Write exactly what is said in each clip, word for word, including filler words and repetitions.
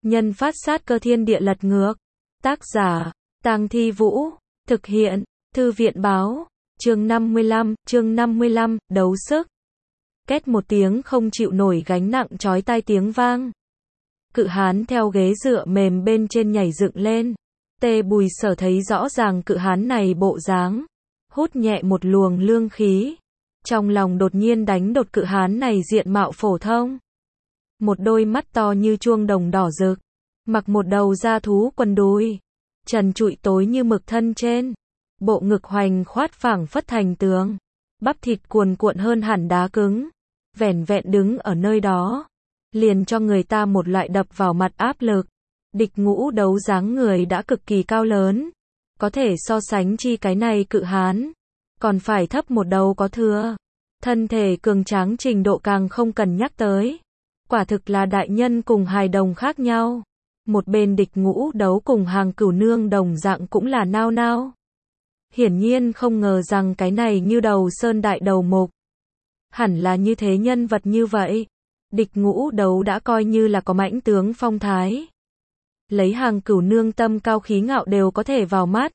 Nhân phát sát cơ thiên địa lật ngược. Tác giả, Tang Thi Vũ. Thực hiện, Thư viện báo. Chương năm mươi lăm, chương năm mươi lăm, đấu sức. Két một tiếng không chịu nổi gánh nặng chói tai tiếng vang. Cự hán theo ghế dựa mềm bên trên nhảy dựng lên. Tê Bùi Sở thấy rõ ràng cự hán này bộ dáng. Hút nhẹ một luồng lương khí. Trong lòng đột nhiên đánh đột cự hán này diện mạo phổ thông. Một đôi mắt to như chuông đồng đỏ rực. Mặc một đầu da thú quần đùi. Trần trụi tối như mực thân trên. Bộ ngực hoành khoát phảng phất thành tường. Bắp thịt cuồn cuộn hơn hẳn đá cứng. Vẻn vẹn đứng ở nơi đó. Liền cho người ta một loại đập vào mặt áp lực. Địch Ngũ Đấu dáng người đã cực kỳ cao lớn. Có thể so sánh chi cái này cự hán. Còn phải thấp một đầu có thừa. Thân thể cường tráng trình độ càng không cần nhắc tới. Quả thực là đại nhân cùng hài đồng khác nhau. Một bên Địch Ngũ Đấu cùng Hàng Cửu Nương đồng dạng cũng là nao nao. Hiển nhiên không ngờ rằng cái này như đầu sơn đại đầu mục. Hẳn là như thế nhân vật như vậy. Địch Ngũ Đấu đã coi như là có mãnh tướng phong thái. Lấy Hàng Cửu Nương tâm cao khí ngạo đều có thể vào mắt.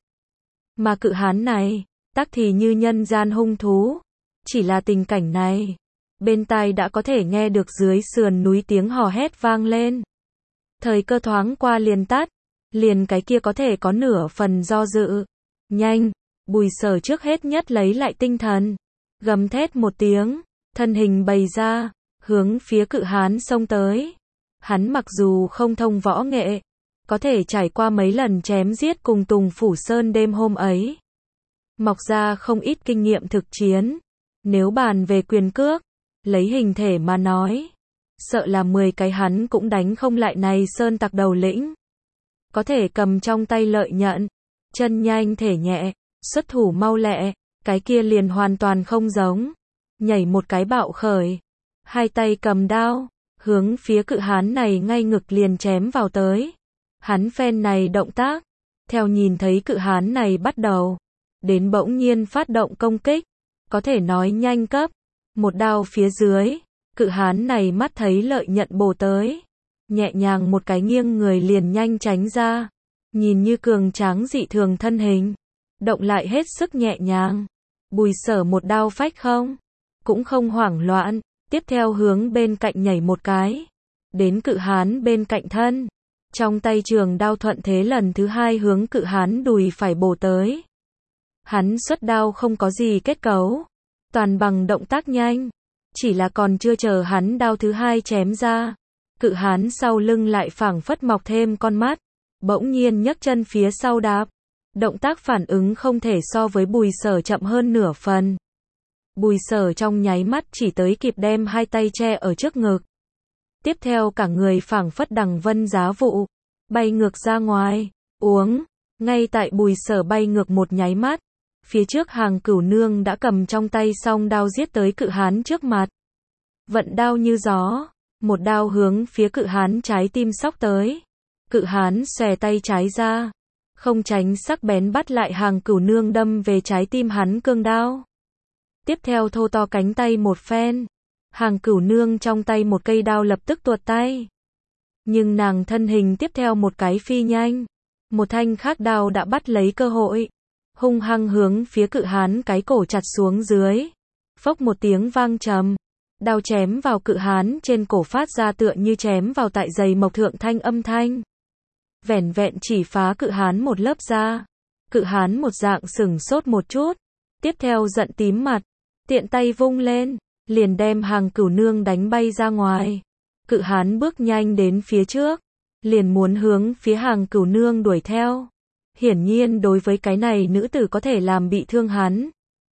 Mà cự hán này, tắc thì như nhân gian hung thú. Chỉ là tình cảnh này, bên tai đã có thể nghe được dưới sườn núi tiếng hò hét vang lên. Thời cơ thoáng qua liền tắt, liền cái kia có thể có nửa phần do dự. Nhanh, Bùi Sở trước hết nhất lấy lại tinh thần, gầm thét một tiếng, thân hình bày ra, hướng phía cự hán xông tới. Hắn mặc dù không thông võ nghệ, có thể trải qua mấy lần chém giết cùng Tùng Phủ Sơn đêm hôm ấy. Mọc ra không ít kinh nghiệm thực chiến. Nếu bàn về quyền cước, lấy hình thể mà nói, sợ là mười cái hắn cũng đánh không lại này sơn tặc đầu lĩnh. Có thể cầm trong tay lợi nhận, chân nhanh thể nhẹ, xuất thủ mau lẹ, cái kia liền hoàn toàn không giống. Nhảy một cái bạo khởi, hai tay cầm đao, hướng phía cự hán này ngay ngực liền chém vào tới. Hắn phen này động tác, theo nhìn thấy cự hán này bắt đầu, đến bỗng nhiên phát động công kích. Có thể nói nhanh cấp. Một đao phía dưới, cự hán này mắt thấy lợi nhận bổ tới. Nhẹ nhàng một cái nghiêng người liền nhanh tránh ra. Nhìn như cường tráng dị thường thân hình. Động lại hết sức nhẹ nhàng. Bùi Sở một đao phách không. Cũng không hoảng loạn. Tiếp theo hướng bên cạnh nhảy một cái. Đến cự hán bên cạnh thân. Trong tay trường đao thuận thế lần thứ hai hướng cự hán đùi phải bổ tới. Hắn xuất đao không có gì kết cấu, toàn bằng động tác nhanh. Chỉ là còn chưa chờ hắn đao thứ hai chém ra, cự hán sau lưng lại phảng phất mọc thêm con mắt, bỗng nhiên nhấc chân phía sau đạp. Động tác phản ứng không thể so với Bùi Sở chậm hơn nửa phần. Bùi Sở trong nháy mắt chỉ tới kịp đem hai tay che ở trước ngực. Tiếp theo cả người phảng phất đằng vân giá vụ, bay ngược ra ngoài, uống. Ngay tại Bùi Sở bay ngược một nháy mắt, phía trước Hàng Cửu Nương đã cầm trong tay song đao giết tới cự hán trước mặt. Vận đao như gió, một đao hướng phía cự hán trái tim xóc tới. Cự hán xòe tay trái ra, không tránh sắc bén bắt lại Hàng Cửu Nương đâm về trái tim hắn cương đao. Tiếp theo thô to cánh tay một phen, Hàng Cửu Nương trong tay một cây đao lập tức tuột tay. Nhưng nàng thân hình tiếp theo một cái phi nhanh, một thanh khác đao đã bắt lấy cơ hội. Hung hăng hướng phía cự hán cái cổ chặt xuống dưới. Phốc một tiếng vang trầm. Đao chém vào cự hán trên cổ phát ra tựa như chém vào tại giày mộc thượng thanh âm thanh. Vẻn vẹn chỉ phá cự hán một lớp da. Cự hán một dạng sừng sốt một chút. Tiếp theo giận tím mặt. Tiện tay vung lên. Liền đem Hàng Cửu Nương đánh bay ra ngoài. Cự hán bước nhanh đến phía trước. Liền muốn hướng phía Hàng Cửu Nương đuổi theo. Hiển nhiên đối với cái này nữ tử có thể làm bị thương hắn.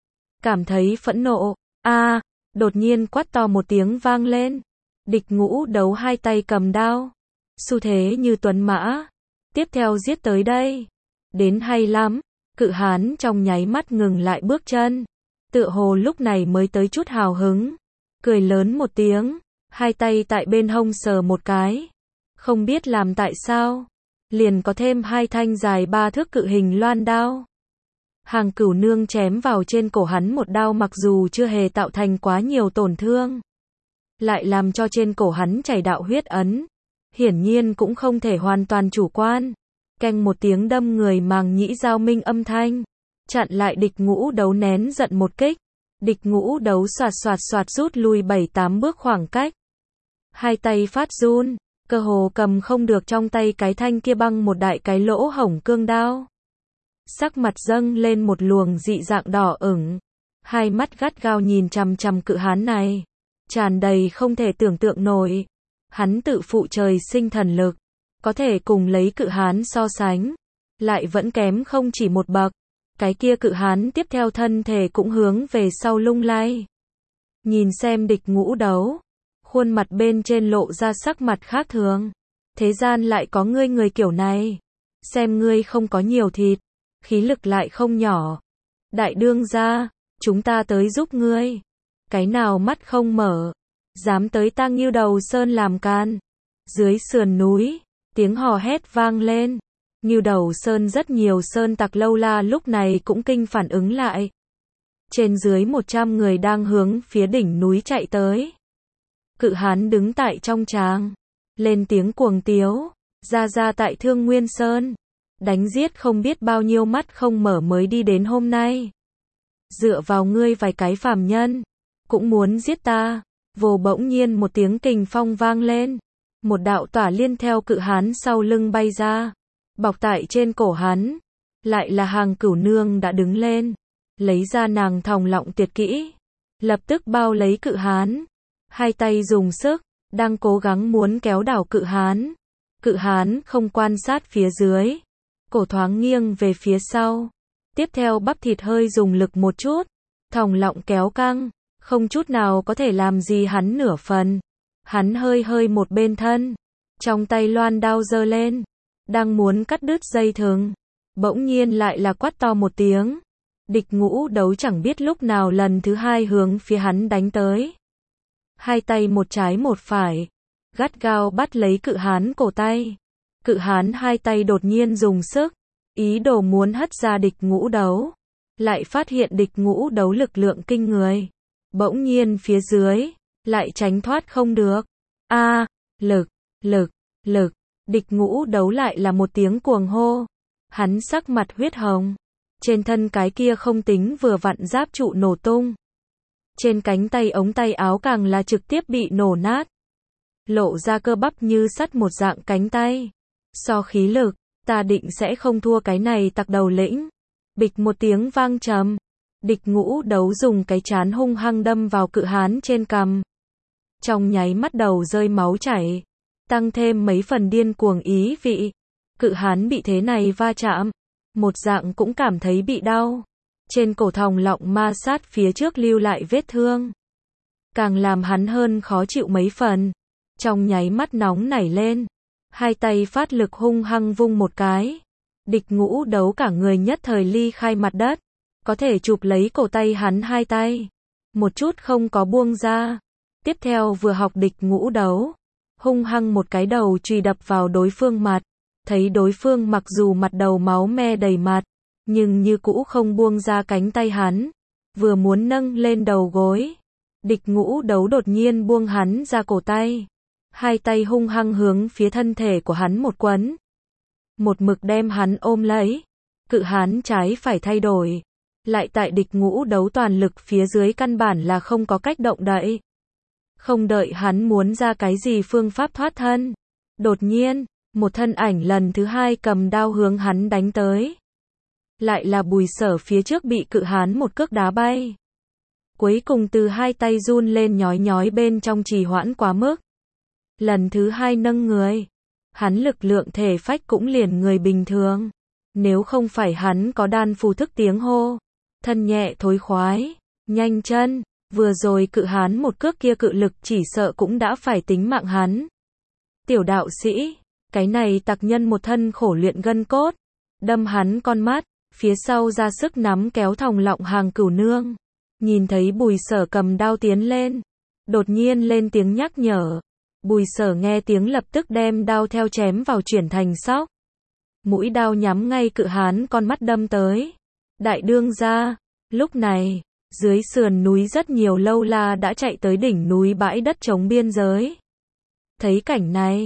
Cảm thấy phẫn nộ. A, à, đột nhiên quát to một tiếng vang lên. Địch Ngũ Đấu hai tay cầm đao. Xu thế như tuấn mã. Tiếp theo giết tới đây. Đến hay lắm. Cự hán trong nháy mắt ngừng lại bước chân. Tựa hồ lúc này mới tới chút hào hứng. Cười lớn một tiếng. Hai tay tại bên hông sờ một cái. Không biết làm tại sao. Liền có thêm hai thanh dài ba thước cự hình loan đao. Hàng Cửu Nương chém vào trên cổ hắn một đao mặc dù chưa hề tạo thành quá nhiều tổn thương. Lại làm cho trên cổ hắn chảy đạo huyết ấn. hiển nhiên cũng không thể hoàn toàn chủ quan. Keng một tiếng đâm người màng nhĩ giao minh âm thanh, chặn lại địch ngũ đấu nén giận một kích. Địch ngũ đấu xoạt xoạt xoạt rút lui bảy tám bước khoảng cách. Hai tay phát run, cơ hồ cầm không được trong tay cái thanh kia băng một đại cái lỗ hổng cương đao. Sắc mặt dâng lên một luồng dị dạng đỏ ửng, hai mắt gắt gao nhìn chằm chằm cự hán này, tràn đầy không thể tưởng tượng nổi. Hắn tự phụ trời sinh thần lực, có thể cùng lấy cự hán so sánh, lại vẫn kém không chỉ một bậc. Cái kia cự hán tiếp theo thân thể cũng hướng về sau lung lay. Nhìn xem địch ngũ đấu, khuôn mặt bên trên lộ ra sắc mặt khác thường. Thế gian lại có ngươi người kiểu này, xem ngươi không có nhiều thịt, khí lực lại không nhỏ. Đại đương gia, chúng ta tới giúp ngươi. Cái nào mắt không mở, dám tới ta Ngưu Đầu Sơn làm can. Dưới sườn núi, tiếng hò hét vang lên. Ngưu Đầu Sơn rất nhiều sơn tặc lâu la lúc này cũng kinh phản ứng lại. Trên dưới một trăm người đang hướng phía đỉnh núi chạy tới. Cự hán đứng tại trong tràng, lên tiếng cuồng tiếu, ra ra tại Thương Nguyên Sơn, đánh giết không biết bao nhiêu mắt không mở mới đi đến hôm nay. Dựa vào ngươi vài cái phàm nhân, cũng muốn giết ta. Vồ bỗng nhiên một tiếng kình phong vang lên, một đạo tỏa liên theo cự hán sau lưng bay ra, bọc tại trên cổ hắn, lại là Hàng Cửu Nương đã đứng lên, lấy ra nàng thòng lọng tuyệt kỹ, lập tức bao lấy cự hán, hai tay dùng sức, đang cố gắng muốn kéo đảo cự hán. Cự hán không quan sát phía dưới, cổ thoáng nghiêng về phía sau, tiếp theo bắp thịt hơi dùng lực một chút, thòng lọng kéo căng, không chút nào có thể làm gì hắn nửa phần. Hắn hơi hơi một bên thân, trong tay loan đao giơ lên, đang muốn cắt đứt dây thừng, bỗng nhiên lại là quát to một tiếng. Địch ngũ đấu chẳng biết lúc nào lần thứ hai hướng phía hắn đánh tới. Hai tay một trái một phải, gắt gao bắt lấy cự hán cổ tay. Cự hán hai tay đột nhiên dùng sức, ý đồ muốn hất ra địch ngũ đấu, lại phát hiện địch ngũ đấu lực lượng kinh người. Bỗng nhiên phía dưới, lại tránh thoát không được. A, à, lực, lực, lực, địch ngũ đấu lại là một tiếng cuồng hô. Hắn sắc mặt huyết hồng, trên thân cái kia không tính vừa vặn giáp trụ nổ tung. Trên cánh tay ống tay áo càng là trực tiếp bị nổ nát. Lộ ra cơ bắp như sắt một dạng cánh tay. So khí lực, ta định sẽ không thua cái này tặc đầu lĩnh. Bịch một tiếng vang trầm. Địch ngũ đấu dùng cái chán hung hăng đâm vào cự hán trên cằm. Trong nháy mắt đầu rơi máu chảy, tăng thêm mấy phần điên cuồng ý vị. Cự hán bị thế này va chạm, một dạng cũng cảm thấy bị đau. Trên cổ thòng lọng ma sát phía trước lưu lại vết thương, càng làm hắn hơn khó chịu mấy phần. Trong nháy mắt nóng nảy lên, hai tay phát lực hung hăng vung một cái. Địch ngũ đấu cả người nhất thời ly khai mặt đất, có thể chụp lấy cổ tay hắn hai tay, một chút không có buông ra. Tiếp theo vừa học địch ngũ đấu, hung hăng một cái đầu chùy đập vào đối phương mặt. Thấy đối phương mặc dù mặt đầu máu me đầy mặt, nhưng như cũ không buông ra cánh tay hắn, vừa muốn nâng lên đầu gối. Địch ngũ đấu đột nhiên buông hắn ra cổ tay, hai tay hung hăng hướng phía thân thể của hắn một quấn, một mực đem hắn ôm lấy. Cự hán trái phải thay đổi, lại tại địch ngũ đấu toàn lực phía dưới căn bản là không có cách động đậy. Không đợi hắn muốn ra cái gì phương pháp thoát thân, đột nhiên, một thân ảnh lần thứ hai cầm đao hướng hắn đánh tới. Lại là Bùi Sở phía trước bị cự hán một cước đá bay. Cuối cùng từ hai tay run lên nhói nhói bên trong trì hoãn quá mức. Lần thứ hai nâng người, hắn lực lượng thể phách cũng liền người bình thường. Nếu không phải hắn có đan phù thức tiếng hô, thân nhẹ thối khoái, nhanh chân, vừa rồi cự hán một cước kia cự lực chỉ sợ cũng đã phải tính mạng hắn. Tiểu đạo sĩ, cái này tặc nhân một thân khổ luyện gân cốt, đâm hắn con mắt, phía sau ra sức nắm kéo thòng lọng Hàng Cửu Nương. Nhìn thấy Bùi Sở cầm đao tiến lên, đột nhiên lên tiếng nhắc nhở. Bùi Sở nghe tiếng lập tức đem đao theo chém vào chuyển thành sóc. Mũi đao nhắm ngay cự hán con mắt đâm tới. Đại đương gia, lúc này, dưới sườn núi rất nhiều lâu la đã chạy tới đỉnh núi bãi đất trống biên giới. Thấy cảnh này,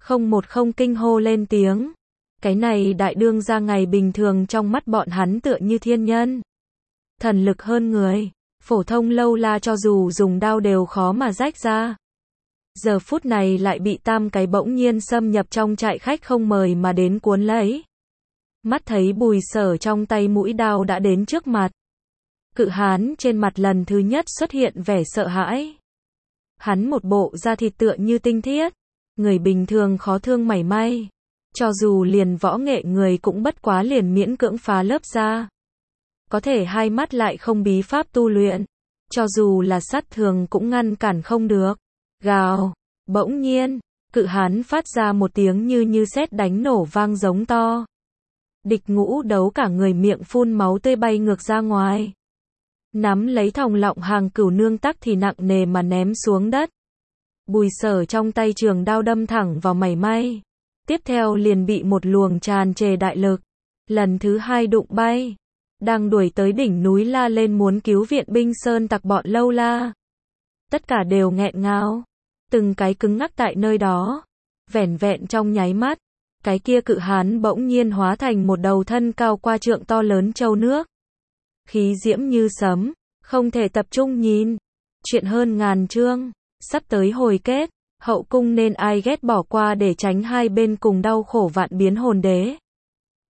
Không một không kinh hô lên tiếng. Cái này đại đương gia ngày bình thường trong mắt bọn hắn tựa như thiên nhân. Thần lực hơn người. Phổ thông lâu la cho dù dùng đao đều khó mà rách ra. Giờ phút này lại bị tam cái bỗng nhiên xâm nhập trong trại khách không mời mà đến cuốn lấy. Mắt thấy Bùi Sở trong tay mũi đao đã đến trước mặt. Cự hán trên mặt lần thứ nhất xuất hiện vẻ sợ hãi. Hắn một bộ da thịt tựa như tinh thiết. Người bình thường khó thương mảy may. Cho dù liền võ nghệ người cũng bất quá liền miễn cưỡng phá lớp ra. Có thể hai mắt lại không bí pháp tu luyện. Cho dù là sát thường cũng ngăn cản không được. Gào. Bỗng nhiên, cự hán phát ra một tiếng như như sét đánh nổ vang giống to. Địch Ngũ Đấu cả người miệng phun máu tươi bay ngược ra ngoài. Nắm lấy thòng lọng hàng cửu nương tắc thì nặng nề mà ném xuống đất. Bùi Sở trong tay trường đao đâm thẳng vào mảy may. Tiếp theo liền bị một luồng tràn trề đại lực. Lần thứ hai đụng bay. Đang đuổi tới đỉnh núi la lên muốn cứu viện binh sơn tặc bọn lâu la. Tất cả đều nghẹn ngào. Từng cái cứng ngắc tại nơi đó. Vẻn vẹn trong nháy mắt. Cái kia cự hán bỗng nhiên hóa thành một đầu thân cao qua trượng to lớn trâu nước. Khí diễm như sấm. Không thể tập trung nhìn. Chuyện hơn ngàn chương. Sắp tới hồi kết. Hậu cung nên ai ghét bỏ qua để tránh hai bên cùng đau khổ vạn biến hồn đế.